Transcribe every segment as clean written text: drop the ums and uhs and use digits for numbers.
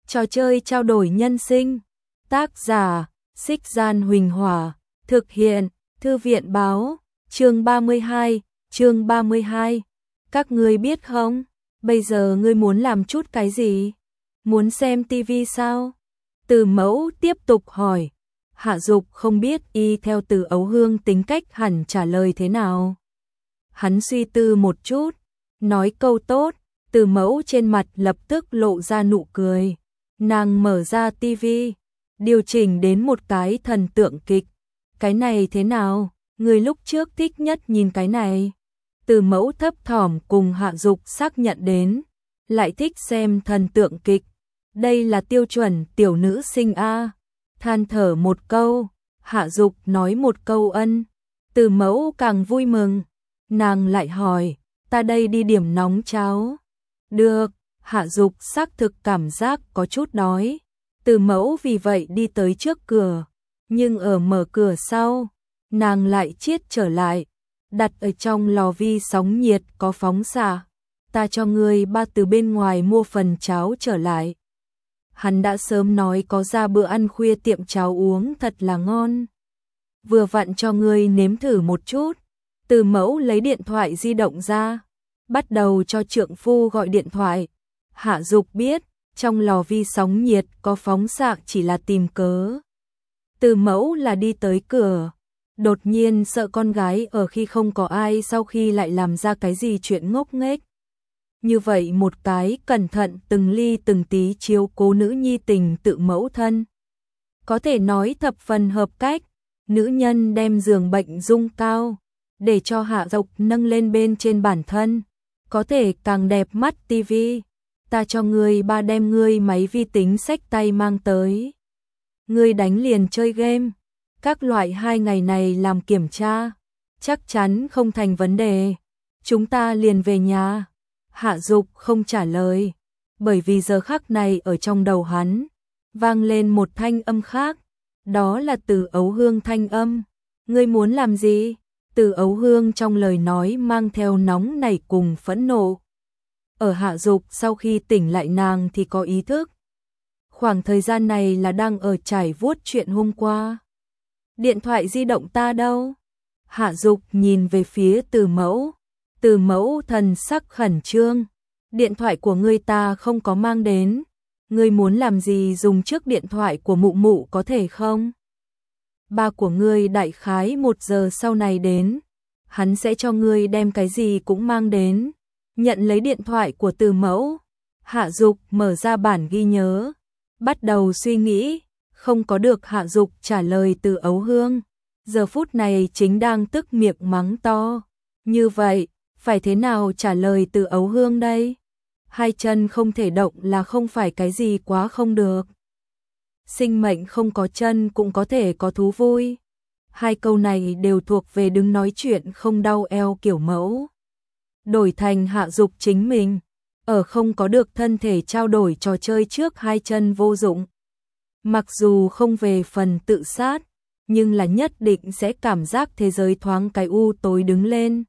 Trò chơi trao đổi nhân sinh. Tác giả, Xích Gian Huỳnh Hỏa. Thực hiện, Thư viện Báo. Chương 32. Các ngươi biết không, bây giờ ngươi muốn làm chút cái gì? Muốn xem tivi sao? Từ Mẫu tiếp tục hỏi. Hạ Dục không biết y theo Từ Ấu Hương tính cách hẳn trả lời thế nào. Hắn suy tư một chút, nói câu tốt. Từ Mẫu trên mặt lập tức lộ ra nụ cười. Nàng mở ra tivi, điều chỉnh đến một cái thần tượng kịch. Cái này thế nào? Người lúc trước thích nhất nhìn cái này. Từ Mẫu thấp thỏm cùng Hạ Dục xác nhận đến, lại thích xem thần tượng kịch. Đây là tiêu chuẩn tiểu nữ sinh a. Than thở một câu, Hạ Dục nói một câu ân. Từ Mẫu càng vui mừng, nàng lại hỏi, ta đây đi điểm nóng cháo. Được, Hạ Dục xác thực cảm giác có chút đói. Từ Mẫu vì vậy đi tới trước cửa, nhưng ở mở cửa sau, nàng lại chiết trở lại, đặt ở trong lò vi sóng nhiệt có phóng xạ. Ta cho ngươi ba từ bên ngoài mua phần cháo trở lại. Hắn đã sớm nói có ra bữa ăn khuya tiệm cháo uống thật là ngon. Vừa vặn cho ngươi nếm thử một chút. Từ Mẫu lấy điện thoại di động ra, bắt đầu cho trượng phu gọi điện thoại. Hạ Dục biết, trong lò vi sóng nhiệt có phóng xạ chỉ là tìm cớ. Từ Mẫu là đi tới cửa, đột nhiên sợ con gái ở khi không có ai sau khi lại làm ra cái gì chuyện ngốc nghếch. Như vậy một cái cẩn thận từng ly từng tí chiếu cố nữ nhi tình tự mẫu thân. Có thể nói thập phần hợp cách, nữ nhân đem giường bệnh dung cao, để cho Hạ Dục nâng lên bên trên bản thân, có thể càng đẹp mắt tivi. Ta cho ngươi ba đem ngươi máy vi tính xách tay mang tới. Ngươi đánh liền chơi game, các loại 2 ngày này làm kiểm tra, chắc chắn không thành vấn đề. Chúng ta liền về nhà. Hạ Dục không trả lời, bởi vì giờ khắc này ở trong đầu hắn vang lên một thanh âm khác, đó là Từ Ấu Hương thanh âm. Ngươi muốn làm gì? Từ Ấu Hương trong lời nói mang theo nóng nảy cùng phẫn nộ. Ở Hạ Dục sau khi tỉnh lại nàng thì có ý thức. Khoảng thời gian này là đang ở trải vuốt chuyện hôm qua. Điện thoại di động ta đâu? Hạ Dục nhìn về phía Từ Mẫu. Từ Mẫu thần sắc khẩn trương. Điện thoại của ngươi ta không có mang đến. Ngươi muốn làm gì dùng trước điện thoại của mụ mụ có thể không? Ba của ngươi đại khái 1 giờ sau này đến. Hắn sẽ cho ngươi đem cái gì cũng mang đến. Nhận lấy điện thoại của Từ Mẫu. Hạ Dục mở ra bản ghi nhớ, bắt đầu suy nghĩ. Không có được Hạ Dục trả lời Từ Ấu Hương, giờ phút này chính đang tức miệng mắng to. Như vậy, phải thế nào trả lời Từ Ấu Hương đây? 2 chân không thể động là không phải cái gì quá không được. Sinh mệnh không có chân cũng có thể có thú vui. 2 câu này đều thuộc về đứng nói chuyện không đau eo kiểu mẫu. Đổi thành Hạ Dục chính mình, ở không có được thân thể trao đổi trò chơi trước 2 chân vô dụng. Mặc dù không về phần tự sát, nhưng là nhất định sẽ cảm giác thế giới thoáng cái u tối đứng lên.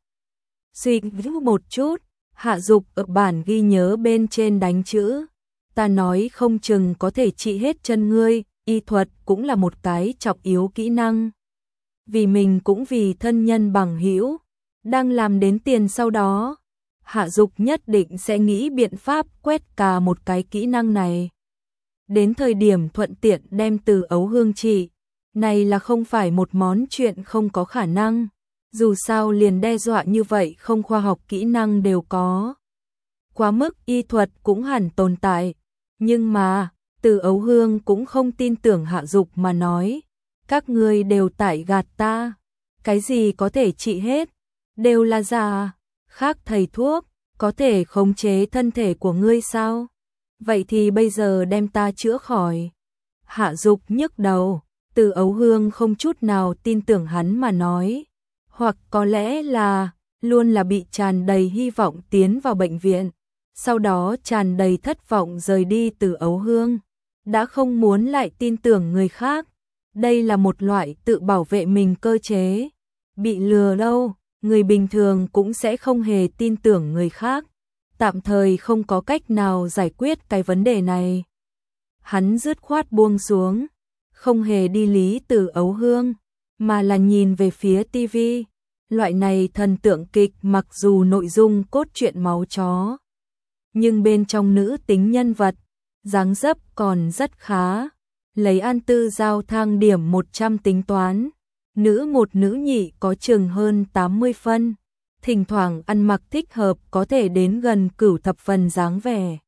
Suy nghĩ một chút, Hạ Dục ở bản ghi nhớ bên trên đánh chữ. Ta nói không chừng có thể trị hết chân ngươi, y thuật cũng là một cái trọng yếu kỹ năng. Vì mình cũng vì thân nhân bằng hữu, đang làm đến tiền sau đó. Hạ Dục nhất định sẽ nghĩ biện pháp quét cà một cái kỹ năng này. Đến thời điểm thuận tiện đem Từ Ấu Hương trị, này là không phải một món chuyện không có khả năng. Dù sao liền đe dọa như vậy không khoa học kỹ năng đều có. Quá mức y thuật cũng hẳn tồn tại. Nhưng mà, Từ Ấu Hương cũng không tin tưởng Hạ Dục mà nói. Các ngươi đều tại gạt ta. Cái gì có thể trị hết, đều là giả. Khác thầy thuốc, có thể khống chế thân thể của ngươi sao? Vậy thì bây giờ đem ta chữa khỏi. Hạ Dục nhức đầu, Từ Ấu Hương không chút nào tin tưởng hắn mà nói. Hoặc có lẽ là, luôn là bị tràn đầy hy vọng tiến vào bệnh viện. Sau đó tràn đầy thất vọng rời đi. Từ Ấu Hương đã không muốn lại tin tưởng người khác. Đây là một loại tự bảo vệ mình cơ chế. Bị lừa đâu, người bình thường cũng sẽ không hề tin tưởng người khác. Tạm thời không có cách nào giải quyết cái vấn đề này. Hắn dứt khoát buông xuống, không hề đi lý Từ Ấu Hương, mà là nhìn về phía tivi. Loại này thần tượng kịch mặc dù nội dung cốt truyện máu chó, nhưng bên trong nữ tính nhân vật, dáng dấp còn rất khá. Lấy An Tư Giao thang điểm 100 tính toán, nữ một nữ nhị có chừng hơn 80 phân, thỉnh thoảng ăn mặc thích hợp có thể đến gần cửu thập phần dáng vẻ.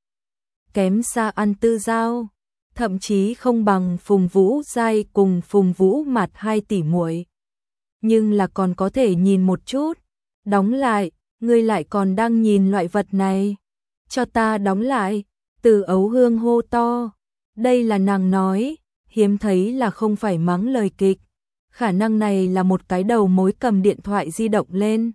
Kém xa An Tư Giao, thậm chí không bằng Phùng Vũ Giai cùng Phùng Vũ Mạt 2 tỷ muội. Nhưng là còn có thể nhìn một chút. Đóng lại, ngươi lại còn đang nhìn loại vật này. Cho ta đóng lại, Từ Ấu Hương hô to. Đây là nàng nói, hiếm thấy là không phải mắng lời kịch. Khả năng này là một cái đầu mối cầm điện thoại di động lên.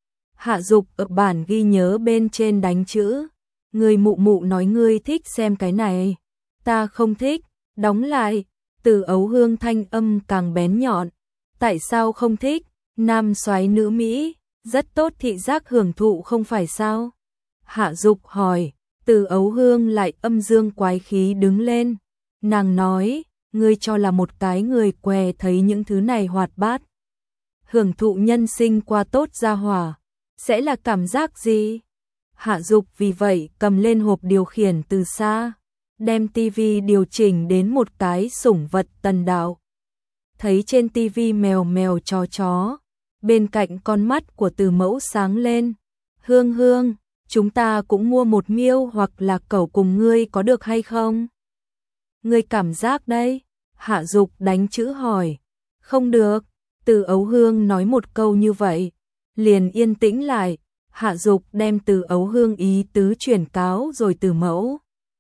Hạ Dục ở bản ghi nhớ bên trên đánh chữ. Người mụ mụ nói ngươi thích xem cái này. Ta không thích, đóng lại. Từ Ấu Hương thanh âm càng bén nhọn. Tại sao không thích? Nam soái nữ Mỹ, rất tốt thị giác hưởng thụ không phải sao? Hạ Dục hỏi. Từ Ấu Hương lại âm dương quái khí đứng lên. Nàng nói, ngươi cho là một cái người què thấy những thứ này hoạt bát, hưởng thụ nhân sinh qua tốt ra hỏa, sẽ là cảm giác gì? Hạ Dục vì vậy cầm lên hộp điều khiển từ xa, đem tivi điều chỉnh đến một cái sủng vật tần đạo. Thấy trên tivi mèo mèo chó, bên cạnh con mắt của Từ Mẫu sáng lên. Hương Hương, chúng ta cũng mua một miêu hoặc là cẩu cùng ngươi có được hay không? Ngươi cảm giác đây? Hạ Dục đánh chữ hỏi. Không được. Từ Ấu Hương nói một câu như vậy, liền yên tĩnh lại. Hạ Dục đem Từ Ấu Hương ý tứ chuyển cáo rồi Từ Mẫu.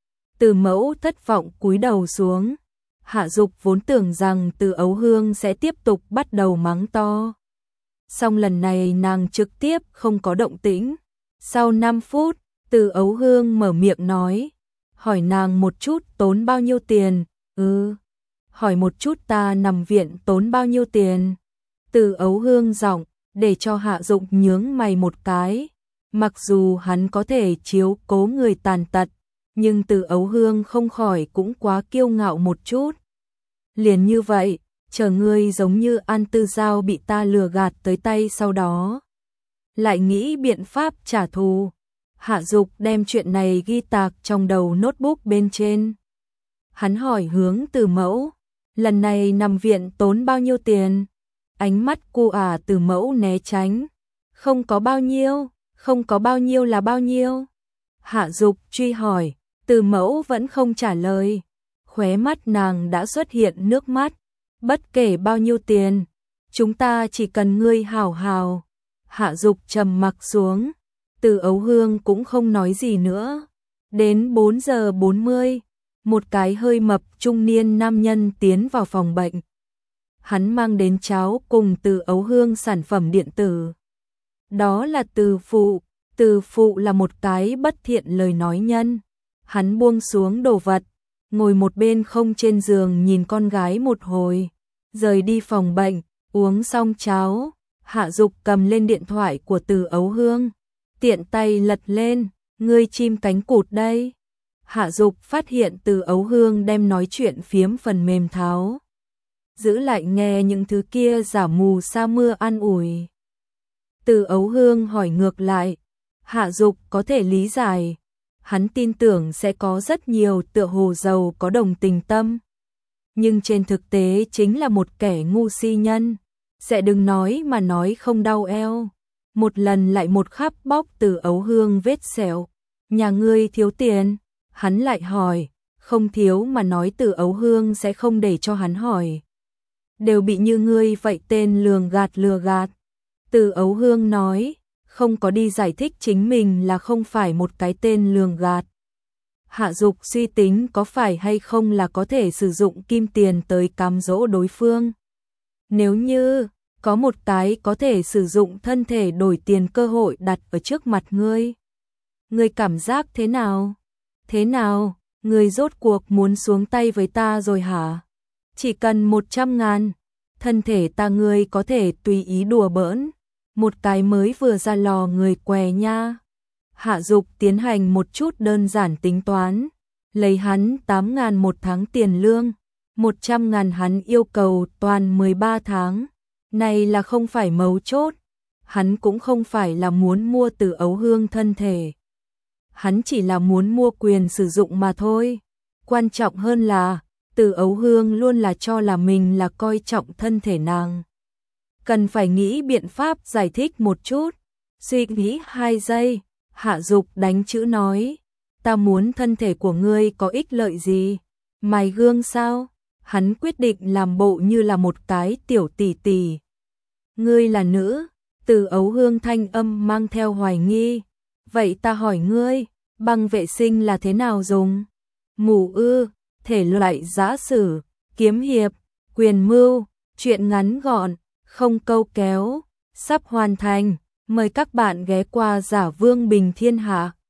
Từ Mẫu thất vọng cúi đầu xuống. Hạ Dục vốn tưởng rằng Từ Ấu Hương sẽ tiếp tục bắt đầu mắng to. Song lần này nàng trực tiếp không có động tĩnh. Sau 5 phút, Từ Ấu Hương mở miệng nói. Hỏi nàng một chút tốn bao nhiêu tiền? Hỏi một chút ta nằm viện tốn bao nhiêu tiền? Từ Ấu Hương giọng để cho Hạ Dục nhướng mày một cái. Mặc dù hắn có thể chiếu cố người tàn tật, nhưng Từ Ấu Hương không khỏi cũng quá kiêu ngạo một chút. Liền như vậy, chờ ngươi giống như An Tư Giao bị ta lừa gạt tới tay sau đó, lại nghĩ biện pháp trả thù. Hạ Dục đem chuyện này ghi tạc trong đầu notebook bên trên. Hắn hỏi hướng Từ Mẫu, lần này nằm viện tốn bao nhiêu tiền? Ánh mắt cu Từ Mẫu né tránh. Không có bao nhiêu, không có bao nhiêu là bao nhiêu? Hạ Dục truy hỏi, Từ Mẫu vẫn không trả lời. Khóe mắt nàng đã xuất hiện nước mắt. Bất kể bao nhiêu tiền, chúng ta chỉ cần ngươi hảo hảo. Hạ Dục trầm mặc xuống. Từ Ấu Hương cũng không nói gì nữa. Đến 4 giờ 40, một cái hơi mập trung niên nam nhân tiến vào phòng bệnh. Hắn mang đến cháo cùng Từ Ấu Hương sản phẩm điện tử. Đó là Từ Phụ. Từ Phụ là một cái bất thiện lời nói nhân. Hắn buông xuống đồ vật, ngồi một bên không trên giường nhìn con gái một hồi, rời đi phòng bệnh. Uống xong cháo, Hạ Dục cầm lên điện thoại của Từ Ấu Hương, tiện tay lật lên. Ngươi chim cánh cụt đây. Hạ Dục phát hiện Từ Ấu Hương đem nói chuyện phiếm phần mềm tháo, giữ lại nghe những thứ kia giả mù sa mưa an ủi. Từ Ấu Hương hỏi ngược lại. Hạ Dục có thể lý giải. Hắn tin tưởng sẽ có rất nhiều tựa hồ giàu có đồng tình tâm, nhưng trên thực tế chính là một kẻ ngu si nhân. Sẽ đừng nói mà nói không đau eo. Một lần lại một khắp bóc Từ Ấu Hương vết sẹo. Nhà ngươi thiếu tiền? Hắn lại hỏi. Không thiếu mà nói Từ Ấu Hương sẽ không để cho hắn hỏi. Đều bị như ngươi vậy tên lừa gạt. Từ Ấu Hương nói, không có đi giải thích chính mình là không phải một cái tên lường gạt. Hạ Dục suy tính có phải hay không là có thể sử dụng kim tiền tới cám dỗ đối phương. Nếu như có một cái có thể sử dụng thân thể đổi tiền cơ hội đặt ở trước mặt ngươi, ngươi cảm giác thế nào? Thế nào, ngươi rốt cuộc muốn xuống tay với ta rồi hả? Chỉ cần 100.000, thân thể ta ngươi có thể tùy ý đùa bỡn. Một cái mới vừa ra lò người què nha. Hạ Dục tiến hành một chút đơn giản tính toán, lấy hắn 8.000 một tháng tiền lương, 100.000 hắn yêu cầu toàn 13 tháng. Này là không phải mấu chốt, hắn cũng không phải là muốn mua Từ Ấu Hương thân thể. Hắn chỉ là muốn mua quyền sử dụng mà thôi. Quan trọng hơn là, Từ Ấu Hương luôn là cho là mình là coi trọng thân thể nàng. Cần phải nghĩ biện pháp giải thích một chút. Suy nghĩ 2 giây, Hạ Dục đánh chữ nói, ta muốn thân thể của ngươi có ích lợi gì? Mài gương sao? Hắn quyết định làm bộ như là một cái tiểu tỷ tỷ. Ngươi là nữ, Từ Ấu Hương thanh âm mang theo hoài nghi. Vậy ta hỏi ngươi, băng vệ sinh là thế nào dùng? Mù ư, thể loại giã sử, kiếm hiệp, quyền mưu, truyện ngắn gọn, không câu kéo, sắp hoàn thành. Mời các bạn ghé qua Giả Vương Bình Thiên Hạ.